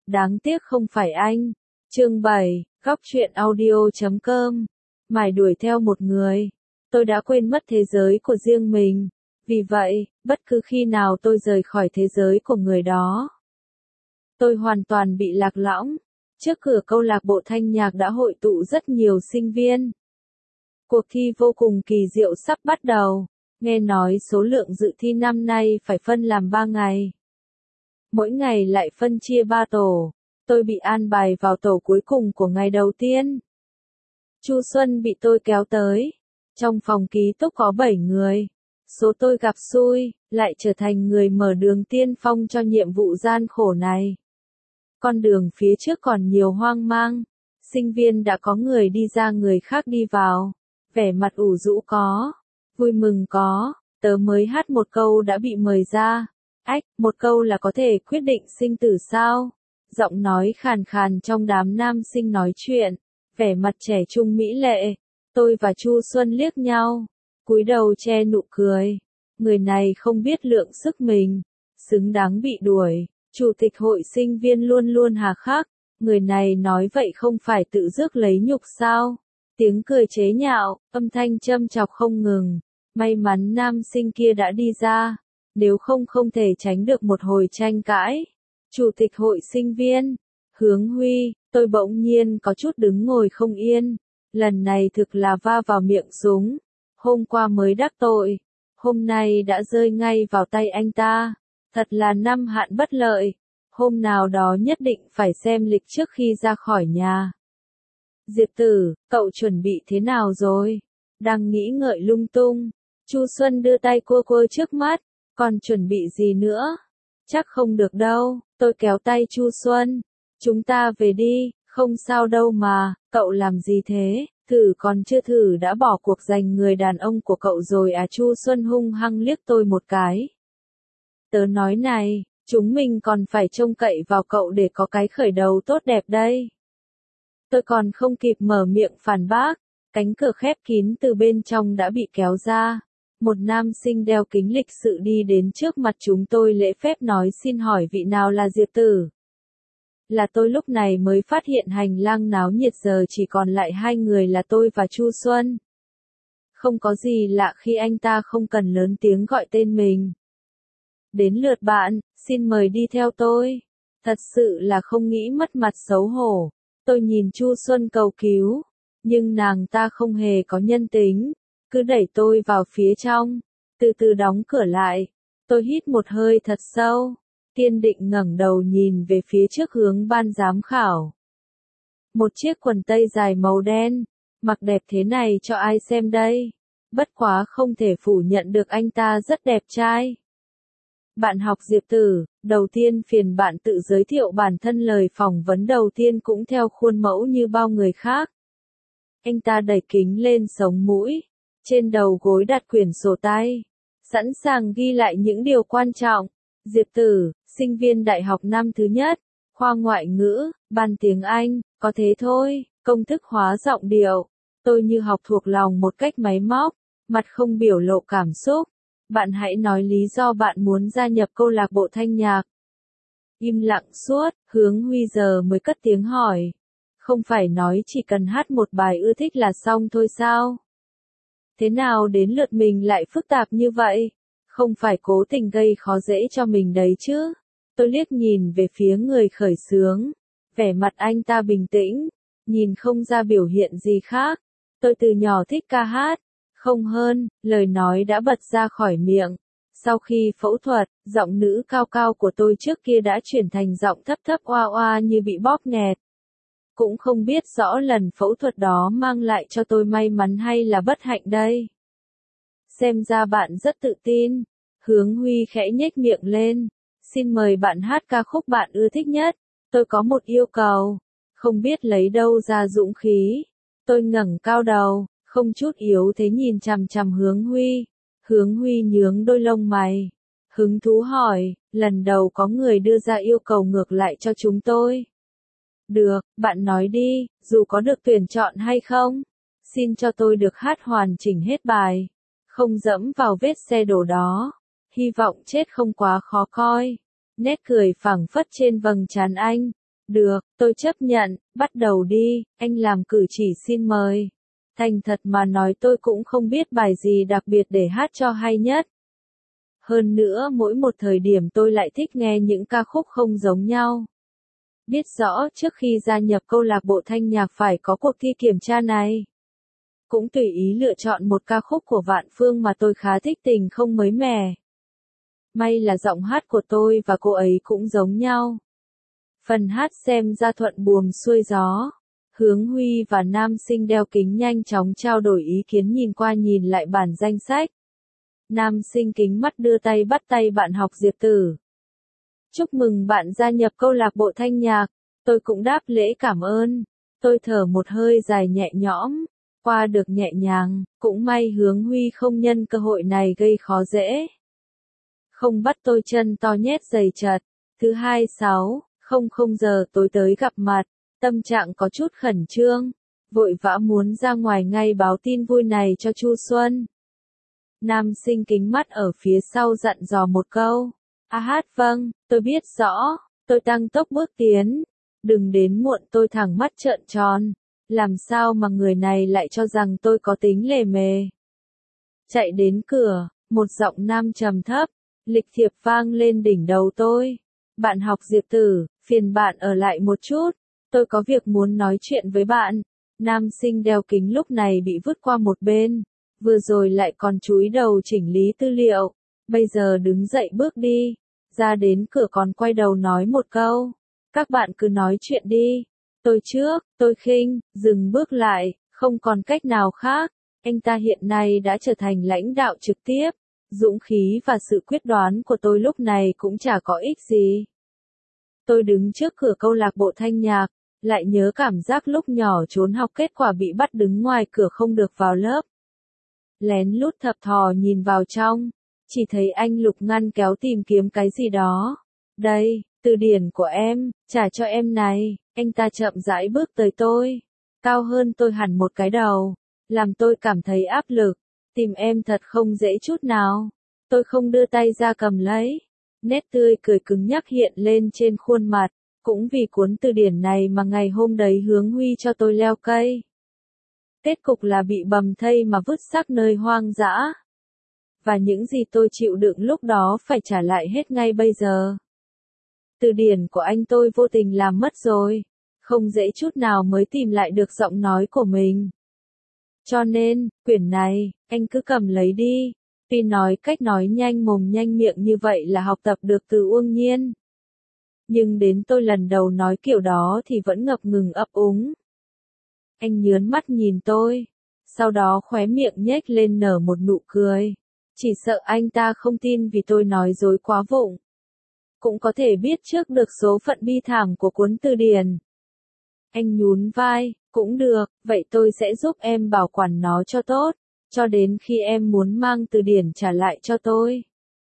Đáng tiếc không phải anh. Chương 7, Góc truyện audio.com. Mải đuổi theo một người. Tôi đã quên mất thế giới của riêng mình. Vì vậy, bất cứ khi nào tôi rời khỏi thế giới của người đó, tôi hoàn toàn bị lạc lõng. Trước cửa câu lạc bộ thanh nhạc đã hội tụ rất nhiều sinh viên. Cuộc thi vô cùng kỳ diệu sắp bắt đầu. Nghe nói số lượng dự thi năm nay phải phân làm 3 ngày. Mỗi ngày lại phân chia 3 tổ. Tôi bị an bài vào tổ cuối cùng của ngày đầu tiên. Chu Xuân bị tôi kéo tới. Trong phòng ký túc có 7 người. Số tôi gặp xui, lại trở thành người mở đường tiên phong cho nhiệm vụ gian khổ này. Con đường phía trước còn nhiều hoang mang. Sinh viên đã có người đi ra người khác đi vào. Vẻ mặt ủ rũ có. Vui mừng có. Tớ mới hát một câu đã bị mời ra. Ách, một câu là có thể quyết định sinh tử sao? Giọng nói khàn khàn trong đám nam sinh nói chuyện. Vẻ mặt trẻ trung mỹ lệ. Tôi và Chu Xuân liếc nhau. Cúi đầu che nụ cười. Người này không biết lượng sức mình. Xứng đáng bị đuổi. Chủ tịch hội sinh viên luôn luôn hà khắc. Người này nói vậy không phải tự rước lấy nhục sao? Tiếng cười chế nhạo, âm thanh châm chọc không ngừng. May mắn nam sinh kia đã đi ra. Nếu không không thể tránh được một hồi tranh cãi. Chủ tịch hội sinh viên. Hướng Huy, tôi bỗng nhiên có chút đứng ngồi không yên. Lần này thực là va vào miệng súng. Hôm qua mới đắc tội. Hôm nay đã rơi ngay vào tay anh ta. Thật là năm hạn bất lợi. Hôm nào đó nhất định phải xem lịch trước khi ra khỏi nhà. Diệp Tử, cậu chuẩn bị thế nào rồi? Đang nghĩ ngợi lung tung. Chu Xuân đưa tay cua cua trước mắt. Còn chuẩn bị gì nữa? Chắc không được đâu. Tôi kéo tay Chu Xuân. Chúng ta về đi, không sao đâu mà. Cậu làm gì thế? Thử còn chưa thử đã bỏ cuộc giành người đàn ông của cậu rồi à? Chu Xuân hung hăng liếc tôi một cái. Tớ nói này, chúng mình còn phải trông cậy vào cậu để có cái khởi đầu tốt đẹp đây. Tôi còn không kịp mở miệng phản bác, cánh cửa khép kín từ bên trong đã bị kéo ra. Một nam sinh đeo kính lịch sự đi đến trước mặt chúng tôi lễ phép nói xin hỏi vị nào là Diệp Tử. Là tôi. Lúc này mới phát hiện hành lang náo nhiệt giờ chỉ còn lại 2 người là tôi và Chu Xuân. Không có gì lạ khi anh ta không cần lớn tiếng gọi tên mình. Đến lượt bạn, xin mời đi theo tôi. Thật sự là không nghĩ mất mặt xấu hổ. Tôi nhìn Chu Xuân cầu cứu, nhưng nàng ta không hề có nhân tính, cứ đẩy tôi vào phía trong, từ từ đóng cửa lại. Tôi hít một hơi thật sâu, kiên định ngẩng đầu nhìn về phía trước hướng ban giám khảo. Một chiếc quần tây dài màu đen, mặc đẹp thế này cho ai xem đây? Bất quá không thể phủ nhận được anh ta rất đẹp trai. Bạn học Diệp Tử, đầu tiên phiền bạn tự giới thiệu bản thân. Lời phỏng vấn đầu tiên cũng theo khuôn mẫu như bao người khác. Anh ta đẩy kính lên sống mũi, trên đầu gối đặt quyển sổ tay, sẵn sàng ghi lại những điều quan trọng. Diệp Tử, sinh viên đại học năm thứ nhất, khoa ngoại ngữ, ban tiếng Anh, có thế thôi, công thức hóa giọng điệu. Tôi như học thuộc lòng một cách máy móc, mặt không biểu lộ cảm xúc. Bạn hãy nói lý do bạn muốn gia nhập câu lạc bộ thanh nhạc. Im lặng suốt, Hướng Huy giờ mới cất tiếng hỏi. Không phải nói chỉ cần hát một bài ưa thích là xong thôi sao? Thế nào đến lượt mình lại phức tạp như vậy? Không phải cố tình gây khó dễ cho mình đấy chứ? Tôi liếc nhìn về phía người khởi xướng. Vẻ mặt anh ta bình tĩnh, nhìn không ra biểu hiện gì khác. Tôi từ nhỏ thích ca hát. Không hơn, lời nói đã bật ra khỏi miệng. Sau khi phẫu thuật, giọng nữ cao cao của tôi trước kia đã chuyển thành giọng thấp thấp oa oa như bị bóp nghẹt. Cũng không biết rõ lần phẫu thuật đó mang lại cho tôi may mắn hay là bất hạnh đây. Xem ra bạn rất tự tin. Hướng Huy khẽ nhếch miệng lên. Xin mời bạn hát ca khúc bạn ưa thích nhất. Tôi có một yêu cầu. Không biết lấy đâu ra dũng khí. Tôi ngẩng cao đầu. Không chút yếu thế nhìn chằm chằm Hướng Huy. Hướng Huy nhướng đôi lông mày. Hứng thú hỏi, lần đầu có người đưa ra yêu cầu ngược lại cho chúng tôi. Được, bạn nói đi, dù có được tuyển chọn hay không. Xin cho tôi được hát hoàn chỉnh hết bài. Không dẫm vào vết xe đổ đó. Hy vọng chết không quá khó coi. Nét cười phảng phất trên vầng trán anh. Được, tôi chấp nhận, bắt đầu đi, anh làm cử chỉ xin mời. Thành thật mà nói tôi cũng không biết bài gì đặc biệt để hát cho hay nhất. Hơn nữa mỗi một thời điểm tôi lại thích nghe những ca khúc không giống nhau. Biết rõ trước khi gia nhập câu lạc bộ thanh nhạc phải có cuộc thi kiểm tra này. Cũng tùy ý lựa chọn một ca khúc của Vạn Phương mà tôi khá thích tình không mới mẻ. May là giọng hát của tôi và cô ấy cũng giống nhau. Phần hát xem ra thuận buồm xuôi gió. Hướng Huy và nam sinh đeo kính nhanh chóng trao đổi ý kiến nhìn qua nhìn lại bản danh sách. Nam sinh kính mắt đưa tay bắt tay bạn học Diệp Tử. Chúc mừng bạn gia nhập câu lạc bộ thanh nhạc. Tôi cũng đáp lễ cảm ơn. Tôi thở một hơi dài nhẹ nhõm. Qua được nhẹ nhàng, cũng may Hướng Huy không nhân cơ hội này gây khó dễ. Không bắt tôi chân to nhét giày chật. Thứ hai 6:00 giờ tối tới gặp mặt. Tâm trạng có chút khẩn trương. Vội vã muốn ra ngoài ngay báo tin vui này cho Chu Xuân. Nam sinh kính mắt ở phía sau dặn dò một câu. Vâng, tôi biết rõ. Tôi tăng tốc bước tiến. Đừng đến muộn tôi thẳng mắt trợn tròn. Làm sao mà người này lại cho rằng tôi có tính lề mề. Chạy đến cửa, một giọng nam trầm thấp, lịch thiệp vang lên đỉnh đầu tôi. Bạn học Diệp Tử, phiền bạn ở lại một chút. Tôi có việc muốn nói chuyện với bạn. Nam sinh đeo kính lúc này bị vứt qua một bên. Vừa rồi lại còn chúi đầu chỉnh lý tư liệu. Bây giờ đứng dậy bước đi. Ra đến cửa còn quay đầu nói một câu. Các bạn cứ nói chuyện đi. Tôi trước, tôi khinh, dừng bước lại, không còn cách nào khác. Anh ta hiện nay đã trở thành lãnh đạo trực tiếp. Dũng khí và sự quyết đoán của tôi lúc này cũng chả có ích gì. Tôi đứng trước cửa câu lạc bộ thanh nhạc, lại nhớ cảm giác lúc nhỏ trốn học kết quả bị bắt đứng ngoài cửa không được vào lớp. Lén lút thập thò nhìn vào trong, chỉ thấy anh Lục ngăn kéo tìm kiếm cái gì đó. Đây, từ điển của em, trả cho em này. Anh ta chậm rãi bước tới tôi, cao hơn tôi hẳn một cái đầu, làm tôi cảm thấy áp lực. Tìm em thật không dễ chút nào. Tôi không đưa tay ra cầm lấy. Nét tươi cười cứng nhắc hiện lên trên khuôn mặt. Cũng vì cuốn từ điển này mà ngày hôm đấy Hướng Huy cho tôi leo cây. Kết cục là bị bầm thây mà vứt xác nơi hoang dã. Và những gì tôi chịu đựng lúc đó phải trả lại hết ngay bây giờ. Từ điển của anh tôi vô tình làm mất rồi. Không dễ chút nào mới tìm lại được giọng nói của mình. Cho nên, quyển này, anh cứ cầm lấy đi. Tuy nói cách nói nhanh mồm nhanh miệng như vậy là học tập được từ Uông Nhiên. Nhưng đến tôi lần đầu nói kiểu đó thì vẫn ngập ngừng ấp úng. Anh nhớn mắt nhìn tôi. Sau đó khóe miệng nhếch lên nở một nụ cười. Chỉ sợ anh ta không tin vì tôi nói dối quá vụng. Cũng có thể biết trước được số phận bi thảm của cuốn từ điển. Anh nhún vai, cũng được, vậy tôi sẽ giúp em bảo quản nó cho tốt, cho đến khi em muốn mang từ điển trả lại cho tôi.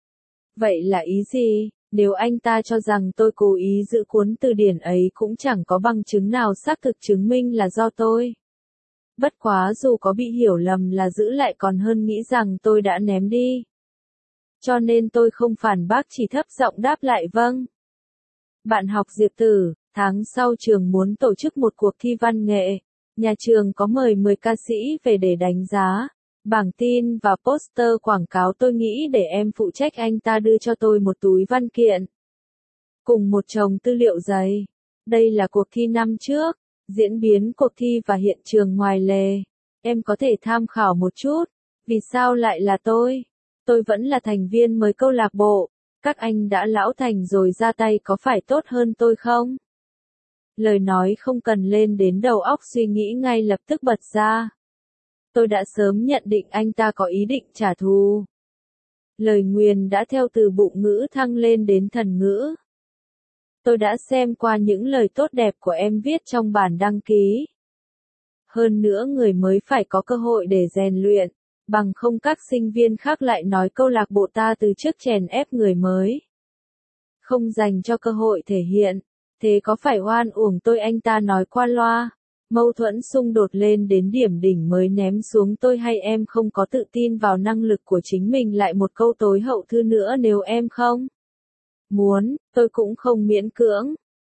Vậy là ý gì? Nếu anh ta cho rằng tôi cố ý giữ cuốn từ điển ấy cũng chẳng có bằng chứng nào xác thực chứng minh là do tôi. Bất quá dù có bị hiểu lầm là giữ lại còn hơn nghĩ rằng tôi đã ném đi. Cho nên tôi không phản bác chỉ thấp giọng đáp lại vâng. Bạn học Diệp Tử, tháng sau trường muốn tổ chức một cuộc thi văn nghệ. Nhà trường có mời 10 ca sĩ về để đánh giá. Bảng tin và poster quảng cáo tôi nghĩ để em phụ trách anh ta đưa cho tôi một túi văn kiện. Cùng một chồng tư liệu dày. Đây là cuộc thi năm trước. Diễn biến cuộc thi và hiện trường ngoài lề. Em có thể tham khảo một chút. Vì sao lại là tôi? Tôi vẫn là thành viên mới câu lạc bộ. Các anh đã lão thành rồi ra tay có phải tốt hơn tôi không? Lời nói không cần lên đến đầu óc suy nghĩ ngay lập tức bật ra. Tôi đã sớm nhận định anh ta có ý định trả thù. Lời nguyền đã theo từ bụng ngữ thăng lên đến thần ngữ. Tôi đã xem qua những lời tốt đẹp của em viết trong bản đăng ký. Hơn nữa người mới phải có cơ hội để rèn luyện, bằng không các sinh viên khác lại nói câu lạc bộ ta từ trước chèn ép người mới. Không dành cho cơ hội thể hiện, thế có phải oan uổng tôi anh ta nói qua loa. Mâu thuẫn xung đột lên đến điểm đỉnh mới ném xuống tôi hay em không có tự tin vào năng lực của chính mình lại một câu tối hậu thư nữa nếu em không muốn, tôi cũng không miễn cưỡng.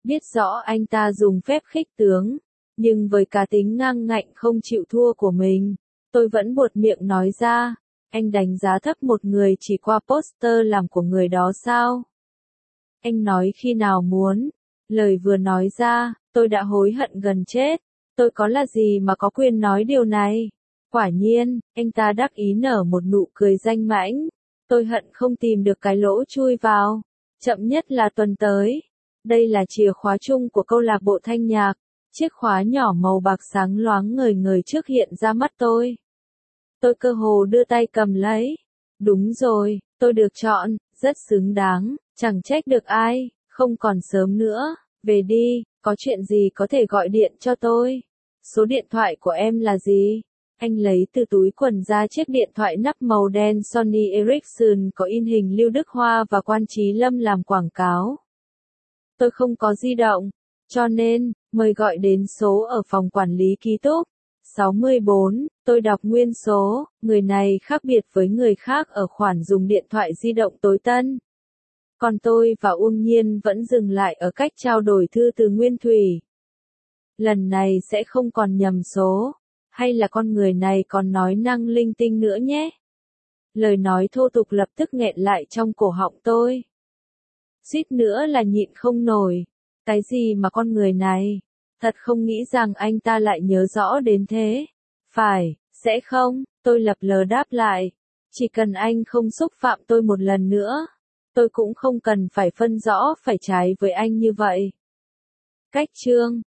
Biết rõ anh ta dùng phép khích tướng, nhưng với cá tính ngang ngạnh không chịu thua của mình, tôi vẫn buột miệng nói ra, anh đánh giá thấp một người chỉ qua poster làm của người đó sao? Anh nói khi nào muốn. Lời vừa nói ra, tôi đã hối hận gần chết. Tôi có là gì mà có quyền nói điều này? Quả nhiên, anh ta đắc ý nở một nụ cười danh mãnh. Tôi hận không tìm được cái lỗ chui vào. Chậm nhất là tuần tới. Đây là chìa khóa chung của câu lạc bộ thanh nhạc. Chiếc khóa nhỏ màu bạc sáng loáng ngời ngời trước hiện ra mắt tôi. Tôi cơ hồ đưa tay cầm lấy. Đúng rồi, tôi được chọn, rất xứng đáng, chẳng trách được ai, không còn sớm nữa, về đi, có chuyện gì có thể gọi điện cho tôi. Số điện thoại của em là gì? Anh lấy từ túi quần ra chiếc điện thoại nắp màu đen Sony Ericsson có in hình Lưu Đức Hoa và Quan Chí Lâm làm quảng cáo. Tôi không có di động, cho nên, mời gọi đến số ở phòng quản lý ký túc. 64, tôi đọc nguyên số, người này khác biệt với người khác ở khoản dùng điện thoại di động tối tân. Còn tôi và Uông Nhiên vẫn dừng lại ở cách trao đổi thư từ Nguyên Thủy. Lần này sẽ không còn nhầm số, hay là con người này còn nói năng linh tinh nữa nhé. Lời nói thô tục lập tức nghẹn lại trong cổ họng tôi. Suýt nữa là nhịn không nổi. Cái gì mà con người này? Thật không nghĩ rằng anh ta lại nhớ rõ đến thế. Phải, sẽ không, tôi lập lờ đáp lại. Chỉ cần anh không xúc phạm tôi một lần nữa, tôi cũng không cần phải phân rõ phải trái với anh như vậy. Cách chương